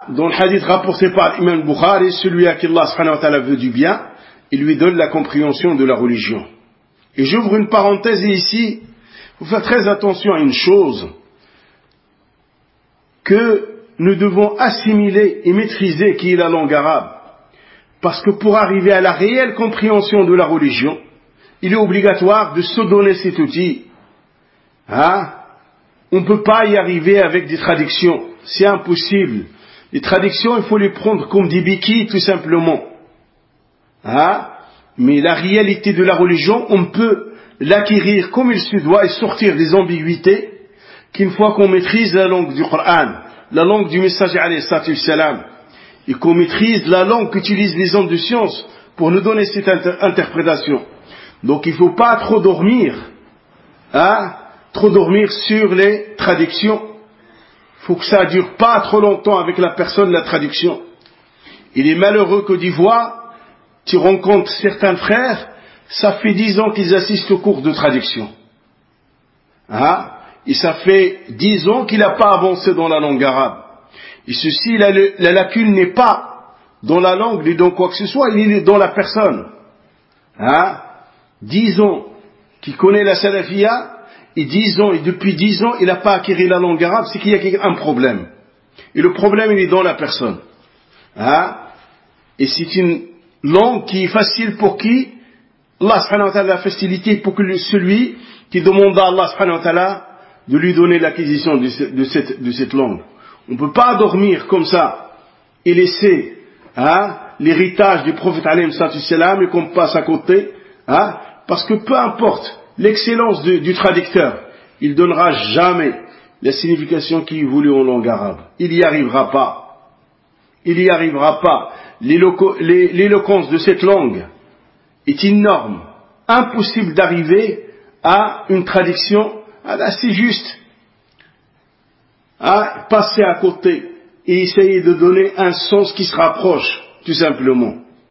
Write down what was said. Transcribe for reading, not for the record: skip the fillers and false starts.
Dans le hadith rapporté par l'imam Bukhari, celui à qui Allah subhanahu wa ta'ala veut du bien, il lui donne la compréhension de la religion. Et j'ouvre une parenthèse ici, il faut faire très attention à une chose, que nous devons assimiler et maîtriser qui est la langue arabe. Parce que pour arriver à la réelle compréhension de la religion, il est obligatoire de se donner cet outil. On ne peut pas y arriver avec des traductions, c'est impossible. Les traductions, il faut les prendre comme des béquilles tout simplement. Mais la réalité de la religion, on peut l'acquérir comme il se doit et sortir des ambiguïtés qu'une fois qu'on maîtrise la langue du Coran, la langue du messager alayhi salatu wassalam, et qu'on maîtrise la langue qu'utilisent les hommes de science pour nous donner cette interprétation. Donc il ne faut pas trop dormir sur les traductions. Il faut que ça ne dure pas trop longtemps avec la personne, la traduction. Il est malheureux que d'Ivoire, tu rencontres certains frères, ça fait 10 ans qu'ils assistent au cours de traduction. Et ça fait 10 ans qu'il n'a pas avancé dans la langue arabe. Et ceci, la lacune n'est pas dans la langue ni dans quoi que ce soit, il est dans la personne. 10 ans qu'il connaît la salafia, et depuis 10 ans, il n'a pas acquis la langue arabe, c'est qu'il y a un problème. Et le problème, il est dans la personne. Et c'est une langue qui est facile pour qui Allah subhanahu wa ta'ala a facilité pour que celui qui demande à Allah subhanahu wa ta'ala de lui donner l'acquisition de cette langue. On ne peut pas dormir comme ça et laisser l'héritage du prophète alayhi salam et qu'on passe à côté, parce que peu importe l'excellence du traducteur, il ne donnera jamais la signification qu'il voulait en langue arabe. Il n'y arrivera pas. Il n'y arrivera pas. L'éloquence de cette langue est énorme. Impossible d'arriver à une traduction assez juste. Passer à côté et essayer de donner un sens qui se rapproche, tout simplement.